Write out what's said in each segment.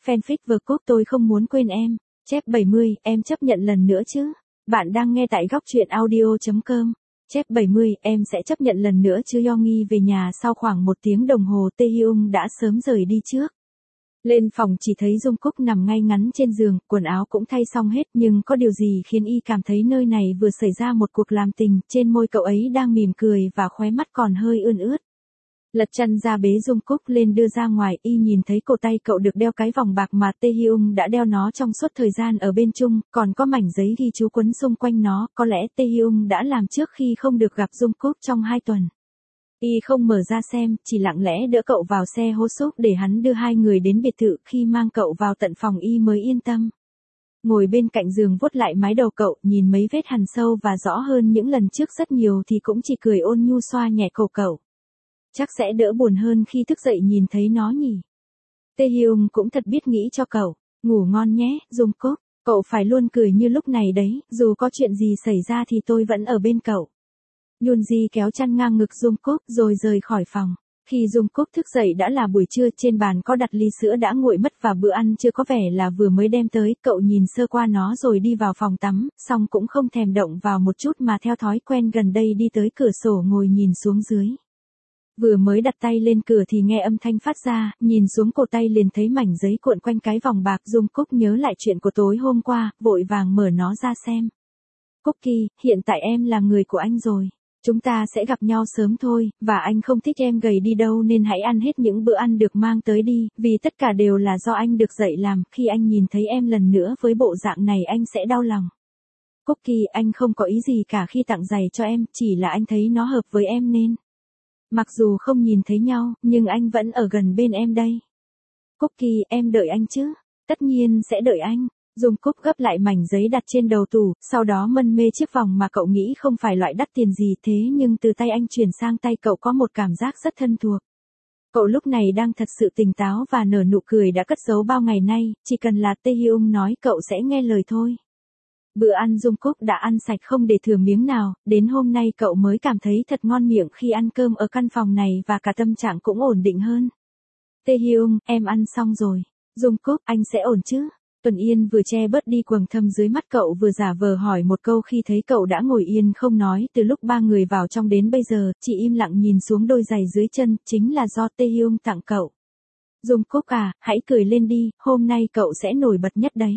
Fanfic vừa cốt tôi không muốn quên em. Chép 70, em chấp nhận lần nữa chứ? Bạn đang nghe tại góc truyện audio.com. Chép 70, em sẽ chấp nhận lần nữa chứ? Yonggi về nhà sau khoảng 1 tiếng đồng hồ, Taehyung đã sớm rời đi trước. Lên phòng chỉ thấy Jungkook nằm ngay ngắn trên giường, quần áo cũng thay xong hết, nhưng có điều gì khiến y cảm thấy nơi này vừa xảy ra một cuộc làm tình, trên môi cậu ấy đang mỉm cười và khóe mắt còn hơi ươn ướt. Lật chăn ra bế Jungkook lên đưa ra ngoài, y nhìn thấy cổ tay cậu được đeo cái vòng bạc mà Taehyung đã đeo nó trong suốt thời gian ở bên chung, còn có mảnh giấy ghi chú quấn xung quanh nó, có lẽ Taehyung đã làm trước khi không được gặp Jungkook trong 2 tuần. Y không mở ra xem, chỉ lặng lẽ đỡ cậu vào xe hô súc để hắn đưa 2 người đến biệt thự, khi mang cậu vào tận phòng y mới yên tâm. Ngồi bên cạnh giường vuốt lại mái đầu cậu, nhìn mấy vết hằn sâu và rõ hơn những lần trước rất nhiều thì cũng chỉ cười ôn nhu xoa nhẹ cổ cậu. Chắc sẽ đỡ buồn hơn khi thức dậy nhìn thấy nó nhỉ. Taehyung cũng thật biết nghĩ cho cậu. Ngủ ngon nhé, Jungkook. Cậu phải luôn cười như lúc này đấy, dù có chuyện gì xảy ra thì tôi vẫn ở bên cậu. Yoonji kéo chăn ngang ngực Jungkook rồi rời khỏi phòng. Khi Jungkook thức dậy đã là buổi trưa, trên bàn có đặt ly sữa đã nguội mất và bữa ăn chưa có vẻ là vừa mới đem tới, cậu nhìn sơ qua nó rồi đi vào phòng tắm, xong cũng không thèm động vào một chút mà theo thói quen gần đây đi tới cửa sổ ngồi nhìn xuống dưới. Vừa mới đặt tay lên cửa thì nghe âm thanh phát ra, nhìn xuống cổ tay liền thấy mảnh giấy cuộn quanh cái vòng bạc. Jungkook nhớ lại chuyện của tối hôm qua, vội vàng mở nó ra xem. Cookie, hiện tại em là người của anh rồi. Chúng ta sẽ gặp nhau sớm thôi, và anh không thích em gầy đi đâu nên hãy ăn hết những bữa ăn được mang tới đi, vì tất cả đều là do anh được dạy làm, khi anh nhìn thấy em lần nữa với bộ dạng này anh sẽ đau lòng. Cookie, anh không có ý gì cả khi tặng giày cho em, chỉ là anh thấy nó hợp với em nên. Mặc dù không nhìn thấy nhau, nhưng anh vẫn ở gần bên em đây. Cookie, em đợi anh chứ? Tất nhiên sẽ đợi anh. Jungkook gấp lại mảnh giấy đặt trên đầu tủ, sau đó mân mê chiếc vòng mà cậu nghĩ không phải loại đắt tiền gì, thế nhưng từ tay anh chuyển sang tay cậu có một cảm giác rất thân thuộc. Cậu lúc này đang thật sự tỉnh táo và nở nụ cười đã cất giấu bao ngày nay, chỉ cần là Taehyung nói cậu sẽ nghe lời thôi. Bữa ăn Jungkook đã ăn sạch không để thừa miếng nào, đến hôm nay cậu mới cảm thấy thật ngon miệng khi ăn cơm ở căn phòng này và cả tâm trạng cũng ổn định hơn. Taehyung, em ăn xong rồi. Jungkook, anh sẽ ổn chứ? Tuần Yên vừa che bớt đi quầng thâm dưới mắt cậu vừa giả vờ hỏi một câu khi thấy cậu đã ngồi yên không nói từ lúc 3 người vào trong đến bây giờ, chỉ im lặng nhìn xuống đôi giày dưới chân, chính là do Taehyung tặng cậu. Jungkook à, hãy cười lên đi, hôm nay cậu sẽ nổi bật nhất đấy.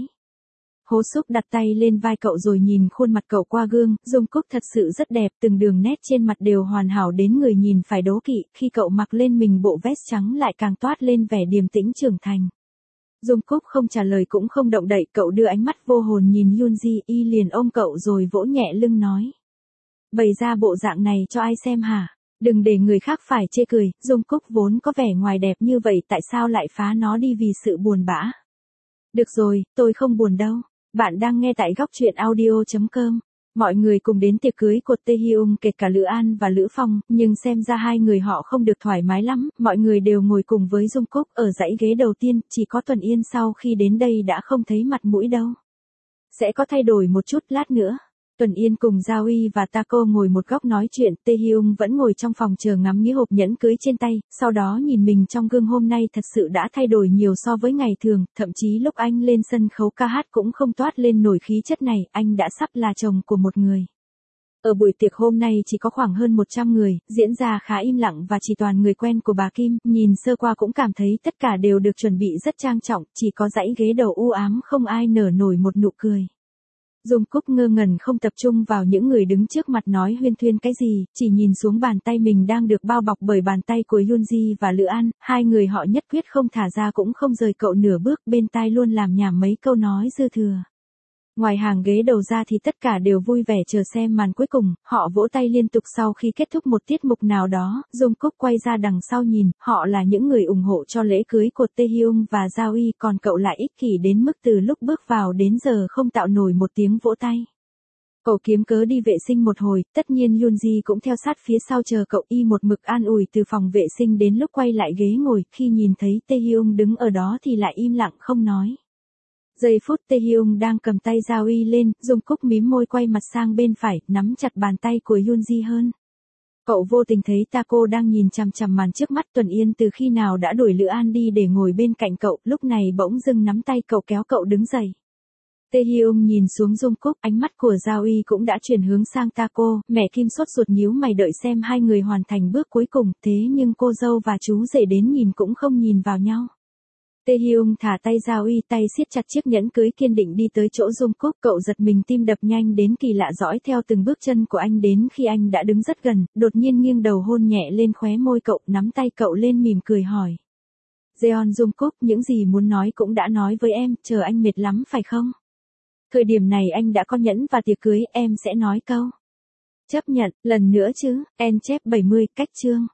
Hố Súc đặt tay lên vai cậu rồi nhìn khuôn mặt cậu qua gương, Jungkook thật sự rất đẹp, từng đường nét trên mặt đều hoàn hảo đến người nhìn phải đố kỵ, khi cậu mặc lên mình bộ vest trắng lại càng toát lên vẻ điềm tĩnh trưởng thành. Jungkook không trả lời cũng không động đậy, cậu đưa ánh mắt vô hồn nhìn Yoonji, y liền ôm cậu rồi vỗ nhẹ lưng nói. Bày ra bộ dạng này cho ai xem hả? Đừng để người khác phải chê cười, Jungkook vốn có vẻ ngoài đẹp như vậy tại sao lại phá nó đi vì sự buồn bã? Được rồi, tôi không buồn đâu. Bạn đang nghe tại góc truyện audio.com. Mọi người cùng đến tiệc cưới của Taehyung kể cả Lữ An và Lữ Phong, nhưng xem ra 2 người họ không được thoải mái lắm, mọi người đều ngồi cùng với Jungkook ở dãy ghế đầu tiên, chỉ có Tuần Yên sau khi đến đây đã không thấy mặt mũi đâu. Sẽ có thay đổi một chút lát nữa. Tuần Yên cùng Giao Y và Taco ngồi một góc nói chuyện, Taehyung vẫn ngồi trong phòng chờ ngắm nghĩa hộp nhẫn cưới trên tay, sau đó nhìn mình trong gương hôm nay thật sự đã thay đổi nhiều so với ngày thường, thậm chí lúc anh lên sân khấu ca hát cũng không toát lên nổi khí chất này, anh đã sắp là chồng của một người. Ở buổi tiệc hôm nay chỉ có khoảng hơn 100 người, diễn ra khá im lặng và chỉ toàn người quen của bà Kim, nhìn sơ qua cũng cảm thấy tất cả đều được chuẩn bị rất trang trọng, chỉ có dãy ghế đầu u ám không ai nở nổi một nụ cười. Jungkook ngơ ngẩn không tập trung vào những người đứng trước mặt nói huyên thuyên cái gì, chỉ nhìn xuống bàn tay mình đang được bao bọc bởi bàn tay của Yoonji và Lữ An, 2 người họ nhất quyết không thả ra cũng không rời cậu nửa bước, bên tai luôn làm nhảm mấy câu nói dư thừa. Ngoài hàng ghế đầu ra thì tất cả đều vui vẻ chờ xem màn cuối cùng, họ vỗ tay liên tục sau khi kết thúc một tiết mục nào đó, Jungkook quay ra đằng sau nhìn, họ là những người ủng hộ cho lễ cưới của Taehyung và Giao Y, còn cậu lại ích kỷ đến mức từ lúc bước vào đến giờ không tạo nổi một tiếng vỗ tay. Cậu kiếm cớ đi vệ sinh một hồi, tất nhiên Yoonji cũng theo sát phía sau chờ cậu, y một mực an ủi từ phòng vệ sinh đến lúc quay lại ghế ngồi, khi nhìn thấy Taehyung đứng ở đó thì lại im lặng không nói. Giây phút Taehyung đang cầm tay Giao Y lên, Jungkook mím môi quay mặt sang bên phải, nắm chặt bàn tay của Yoonji hơn. Cậu vô tình thấy Taco đang nhìn chằm chằm màn trước mắt. Tuần Yên từ khi nào đã đuổi Lữ An đi để ngồi bên cạnh cậu, lúc này bỗng dưng nắm tay cậu kéo cậu đứng dậy. Taehyung nhìn xuống Jungkook, ánh mắt của Giao Y cũng đã chuyển hướng sang Taco. Mẹ Kim sốt ruột nhíu mày đợi xem hai người hoàn thành bước cuối cùng, thế nhưng cô dâu và chú rể đến nhìn cũng không nhìn vào nhau. Taehyung thả tay Giao Y, tay siết chặt chiếc nhẫn cưới, kiên định đi tới chỗ Jungkook. Cậu giật mình, tim đập nhanh đến kỳ lạ, dõi theo từng bước chân của anh đến khi anh đã đứng rất gần, đột nhiên nghiêng đầu hôn nhẹ lên khóe môi cậu, nắm tay cậu lên mỉm cười hỏi. Jeon, Jungkook, những gì muốn nói cũng đã nói với em, chờ anh mệt lắm phải không? Thời điểm này anh đã có nhẫn và tiệc cưới, em sẽ nói câu chấp nhận lần nữa chứ. En chép 70, cách chương.